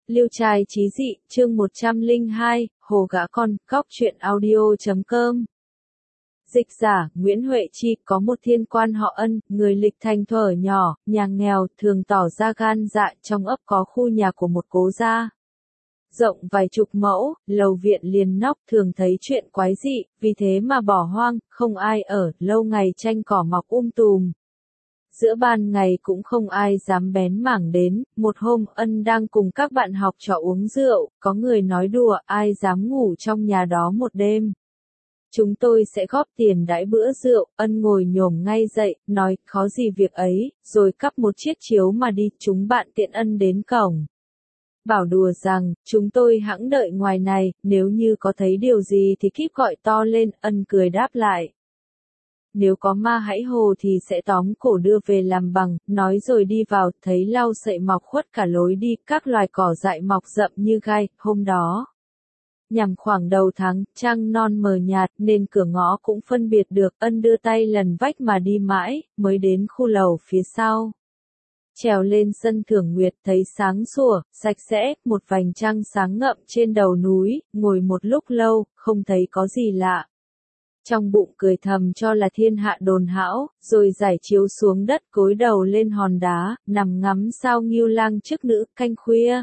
Liêu trai chí dị, chương 102, Hồ gã con, góc truyện audio.com. Dịch giả, Nguyễn Huệ Chi, có một thiên quan họ Ân, người lịch thành thuở nhỏ, nhà nghèo, thường tỏ ra gan dạ, trong ấp có khu nhà của một cố gia. Rộng vài chục mẫu, lầu viện liền nóc, thường thấy chuyện quái dị, vì thế mà bỏ hoang, không ai ở, lâu ngày tranh cỏ mọc tùm. Giữa ban ngày cũng không ai dám bén mảng đến, một hôm Ân đang cùng các bạn học trò uống rượu, có người nói đùa, ai dám ngủ trong nhà đó một đêm. Chúng tôi sẽ góp tiền đãi bữa rượu, Ân ngồi nhổm ngay dậy, nói, khó gì việc ấy, rồi cắp một chiếc chiếu mà đi, chúng bạn tiện Ân đến cổng. Bảo đùa rằng, chúng tôi hẵng đợi ngoài này, nếu như có thấy điều gì thì kíp gọi to lên, Ân cười đáp lại. Nếu có ma hãy hồ thì sẽ tóm cổ đưa về làm bằng, nói rồi đi vào, thấy lau sậy mọc khuất cả lối đi, các loài cỏ dại mọc rậm như gai, hôm đó. Nhằm khoảng đầu tháng, trăng non mờ nhạt, nên cửa ngõ cũng phân biệt được, Ân đưa tay lần vách mà đi mãi, mới đến khu lầu phía sau. Trèo lên sân thưởng nguyệt thấy sáng sủa, sạch sẽ, một vành trăng sáng ngậm trên đầu núi, ngồi một lúc lâu, không thấy có gì lạ. Trong bụng cười thầm cho là thiên hạ đồn hão, rồi giải chiếu xuống đất cúi đầu lên hòn đá, nằm ngắm sao nghiêu lang trước nữ, canh khuya.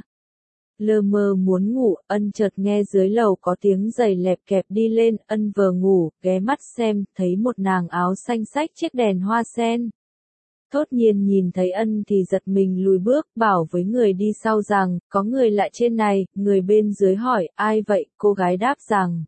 Lơ mơ muốn ngủ, Ân chợt nghe dưới lầu có tiếng giày lẹp kẹp đi lên, Ân vừa ngủ, ghé mắt xem, thấy một nàng áo xanh xách chiếc đèn hoa sen. Thốt nhiên nhìn thấy Ân thì giật mình lùi bước, bảo với người đi sau rằng, có người lạ trên này, người bên dưới hỏi, ai vậy, cô gái đáp rằng.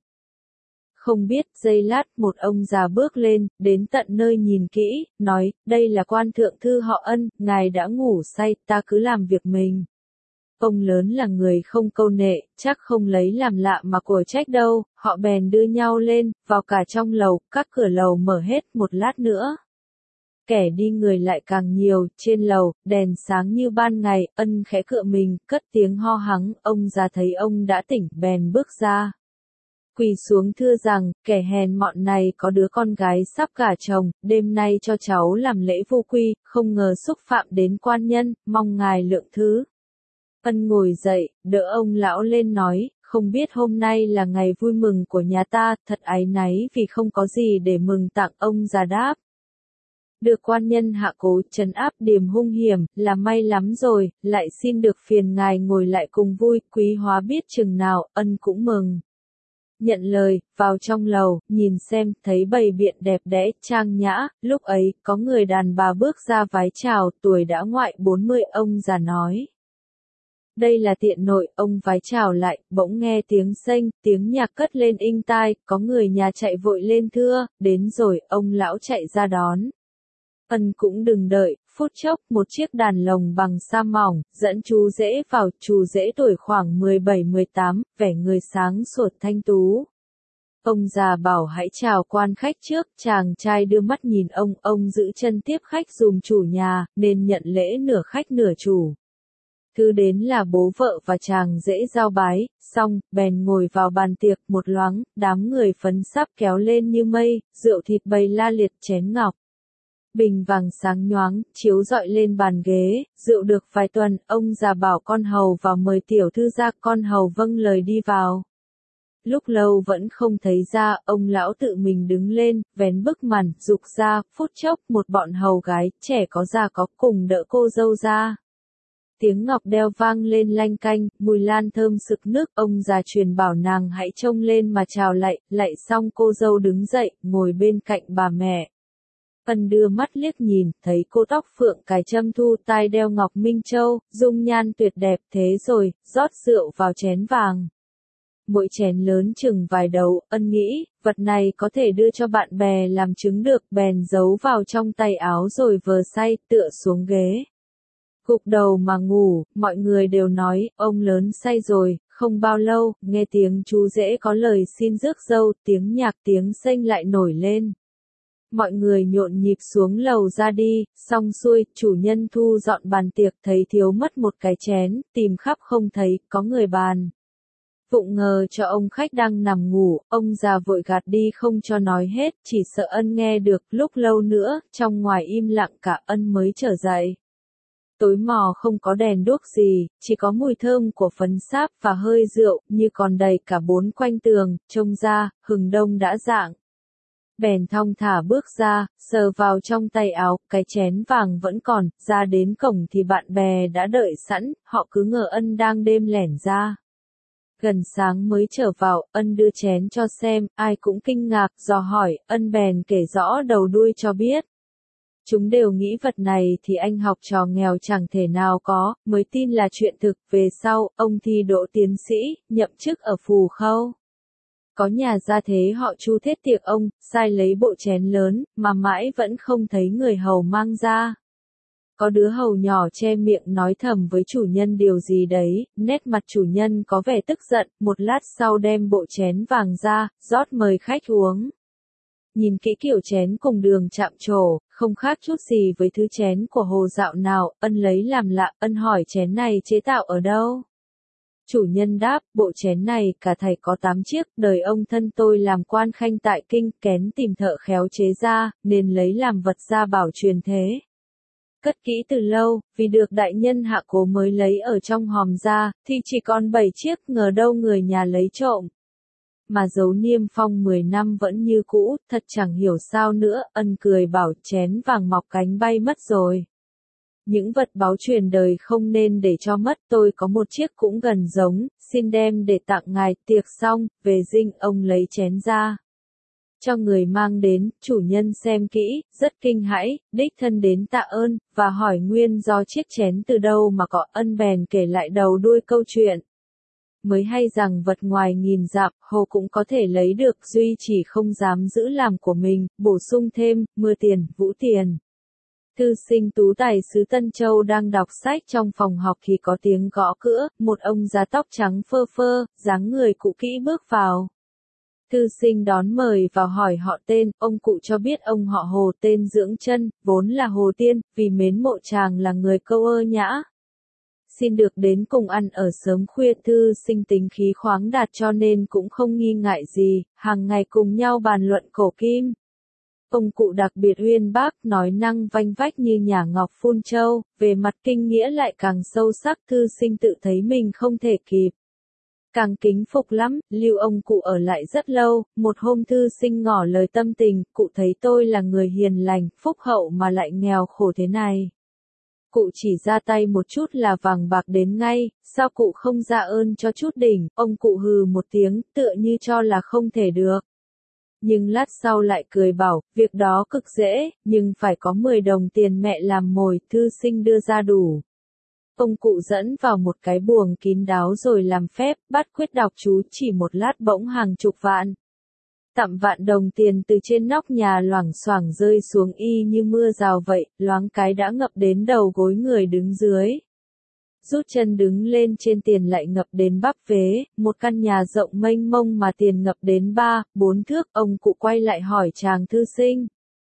Không biết, giây lát, một ông già bước lên, đến tận nơi nhìn kỹ, nói, đây là quan thượng thư họ Ân, ngài đã ngủ say, ta cứ làm việc mình. Ông lớn là người không câu nệ, chắc không lấy làm lạ mà của trách đâu, họ bèn đưa nhau lên, vào cả trong lầu, các cửa lầu mở hết một lát nữa. Kẻ đi người lại càng nhiều, trên lầu, đèn sáng như ban ngày, Ân khẽ cựa mình, cất tiếng ho hắng, ông già thấy ông đã tỉnh, bèn bước ra. Quỳ xuống thưa rằng, kẻ hèn mọn này có đứa con gái sắp gả chồng, đêm nay cho cháu làm lễ vô quy, không ngờ xúc phạm đến quan nhân, mong ngài lượng thứ. Ân ngồi dậy, đỡ ông lão lên nói, không biết hôm nay là ngày vui mừng của nhà ta, thật áy náy vì không có gì để mừng tặng, ông già đáp. Được quan nhân hạ cố trấn áp điểm hung hiểm, là may lắm rồi, lại xin được phiền ngài ngồi lại cùng vui, quý hóa biết chừng nào, Ân cũng mừng. Nhận lời, vào trong lầu, nhìn xem, thấy bày biện đẹp đẽ, trang nhã, lúc ấy, có người đàn bà bước ra vái chào, tuổi đã ngoại 40, ông già nói. Đây là tiện nội, ông vái chào lại, bỗng nghe tiếng xênh, tiếng nhạc cất lên inh tai, có người nhà chạy vội lên thưa, đến rồi, ông lão chạy ra đón. Ân cũng đừng đợi, phút chốc, một chiếc đàn lồng bằng sa mỏng, dẫn chú rể vào, chú rể tuổi khoảng 17-18, vẻ người sáng sủa thanh tú. Ông già bảo hãy chào quan khách trước, chàng trai đưa mắt nhìn ông giữ chân tiếp khách dùm chủ nhà, nên nhận lễ nửa khách nửa chủ. Thứ đến là bố vợ và chàng rể giao bái, xong, bèn ngồi vào bàn tiệc, một loáng, đám người phấn sắp kéo lên như mây, rượu thịt bày la liệt chén ngọc. Bình vàng sáng nhoáng, chiếu dọi lên bàn ghế, rượu được vài tuần, ông già bảo con hầu vào mời tiểu thư ra, con hầu vâng lời đi vào. Lúc lâu vẫn không thấy ra, ông lão tự mình đứng lên, vén bức màn, dục ra, phút chốc, một bọn hầu gái, trẻ có già có, cùng đỡ cô dâu ra. Tiếng ngọc đeo vang lên lanh canh, mùi lan thơm sực nước, ông già truyền bảo nàng hãy trông lên mà chào lạy xong cô dâu đứng dậy, ngồi bên cạnh bà mẹ. Ân đưa mắt liếc nhìn, thấy cô tóc phượng cài châm thu, tai đeo ngọc minh châu, dung nhan tuyệt đẹp, thế rồi, rót rượu vào chén vàng. Mỗi chén lớn chừng vài đầu, Ân nghĩ, vật này có thể đưa cho bạn bè làm chứng được, bèn giấu vào trong tay áo rồi vờ say, tựa xuống ghế. Gục đầu mà ngủ, mọi người đều nói, ông lớn say rồi, không bao lâu, nghe tiếng chú rể có lời xin rước dâu, tiếng nhạc tiếng xênh lại nổi lên. Mọi người nhộn nhịp xuống lầu ra đi, xong xuôi, chủ nhân thu dọn bàn tiệc thấy thiếu mất một cái chén, tìm khắp không thấy, có người bàn. Vụng ngờ cho ông khách đang nằm ngủ, ông già vội gạt đi không cho nói hết, chỉ sợ Ân nghe được, lúc lâu nữa, trong ngoài im lặng cả Ân mới trở dậy. Tối mò không có đèn đuốc gì, chỉ có mùi thơm của phấn sáp và hơi rượu, như còn đầy cả bốn quanh tường, trông ra, hừng đông đã rạng. Bèn thong thả bước ra, sờ vào trong tay áo, cái chén vàng vẫn còn, ra đến cổng thì bạn bè đã đợi sẵn, họ cứ ngờ Ân đang đêm lẻn ra. Gần sáng mới trở vào, Ân đưa chén cho xem, ai cũng kinh ngạc, dò hỏi, Ân bèn kể rõ đầu đuôi cho biết. Chúng đều nghĩ vật này thì anh học trò nghèo chẳng thể nào có, mới tin là chuyện thực. Về sau, ông thi đỗ tiến sĩ, nhậm chức ở Phù Khâu. Có nhà gia thế họ Chu thết tiệc ông, sai lấy bộ chén lớn, mà mãi vẫn không thấy người hầu mang ra. Có đứa hầu nhỏ che miệng nói thầm với chủ nhân điều gì đấy, nét mặt chủ nhân có vẻ tức giận, một lát sau đem bộ chén vàng ra, rót mời khách uống. Nhìn kỹ kiểu chén cùng đường chạm trổ, không khác chút gì với thứ chén của Hồ Dạo nào, Ân lấy làm lạ, Ân hỏi chén này chế tạo ở đâu? Chủ nhân đáp, bộ chén này cả thảy có 8 chiếc, đời ông thân tôi làm quan khanh tại kinh, kén tìm thợ khéo chế ra, nên lấy làm vật gia bảo truyền thế. Cất kỹ từ lâu, vì được đại nhân hạ cố mới lấy ở trong hòm ra, thì chỉ còn 7 chiếc, ngờ đâu người nhà lấy trộm. Mà dấu niêm phong 10 năm vẫn như cũ, thật chẳng hiểu sao nữa, Ân cười bảo chén vàng mọc cánh bay mất rồi. Những vật báu truyền đời không nên để cho mất, tôi có một chiếc cũng gần giống, xin đem để tặng ngài. Tiệc xong, về dinh ông lấy chén ra. Cho người mang đến, chủ nhân xem kỹ, rất kinh hãi, đích thân đến tạ ơn, và hỏi nguyên do chiếc chén từ đâu mà có. Ân bèn kể lại đầu đuôi câu chuyện. Mới hay rằng vật ngoài nghìn dặm, Hồ cũng có thể lấy được, duy chỉ không dám giữ làm của mình, bổ sung thêm, mưa tiền, vũ tiền. Thư sinh tú tài xứ Tân Châu đang đọc sách trong phòng học thì có tiếng gõ cửa, một ông già tóc trắng phơ phơ, dáng người cũ kỹ bước vào. Thư sinh đón mời vào hỏi họ tên, ông cụ cho biết ông họ Hồ tên Dưỡng Chân, vốn là Hồ Tiên, vì mến mộ chàng là người câu ơ nhã. Xin được đến cùng ăn ở sớm khuya. Thư sinh tính khí khoáng đạt cho nên cũng không nghi ngại gì, hàng ngày cùng nhau bàn luận cổ kim. Ông cụ đặc biệt uyên bác, nói năng vanh vách như nhà ngọc phun châu, về mặt kinh nghĩa lại càng sâu sắc. Thư sinh tự thấy mình không thể kịp. Càng kính phục lắm, lưu ông cụ ở lại rất lâu. Một hôm thư sinh ngỏ lời tâm tình, cụ thấy tôi là người hiền lành, phúc hậu mà lại nghèo khổ thế này. Cụ chỉ ra tay một chút là vàng bạc đến ngay, sao cụ không ra ơn cho chút đỉnh? Ông cụ hừ một tiếng, tựa như cho là không thể được. Nhưng lát sau lại cười bảo, việc đó cực dễ, nhưng phải có 10 đồng tiền mẹ làm mồi. Thư sinh đưa ra đủ. Ông cụ dẫn vào một cái buồng kín đáo rồi làm phép, bắt quyết đọc chú, chỉ một lát bỗng hàng chục vạn. Tạm vạn đồng tiền từ trên nóc nhà loảng xoảng rơi xuống y như mưa rào vậy, loáng cái đã ngập đến đầu gối người đứng dưới. Rút chân đứng lên trên tiền lại ngập đến bắp vế, một căn nhà rộng mênh mông mà tiền ngập đến 3-4 thước. Ông cụ quay lại hỏi chàng thư sinh.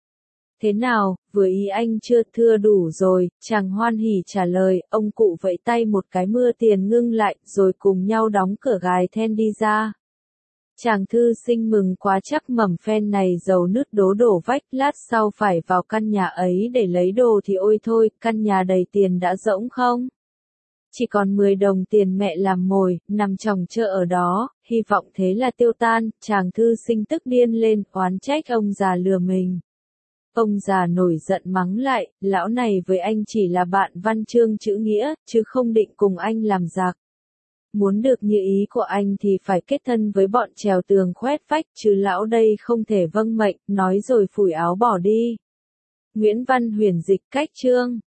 Thế nào, vừa ý anh chưa? Thưa đủ rồi, chàng hoan hỉ trả lời. Ông cụ vẫy tay một cái, mưa tiền ngưng lại, rồi cùng nhau đóng cửa gài then đi ra. Chàng thư sinh mừng quá, chắc mầm phen này dầu nứt đố đổ vách, lát sau phải vào căn nhà ấy để lấy đồ thì ôi thôi, căn nhà đầy tiền đã rỗng không? Chỉ còn 10 đồng tiền mẹ làm mồi, nằm chồng chợ ở đó, hy vọng thế là tiêu tan. Chàng thư sinh tức điên lên, oán trách ông già lừa mình. Ông già nổi giận mắng lại, lão này với anh chỉ là bạn văn chương chữ nghĩa, chứ không định cùng anh làm giặc. Muốn được như ý của anh thì phải kết thân với bọn trèo tường khoét vách, chứ lão đây không thể vâng mệnh. Nói rồi phủi áo bỏ đi. Nguyễn Văn Huyền dịch cách chương.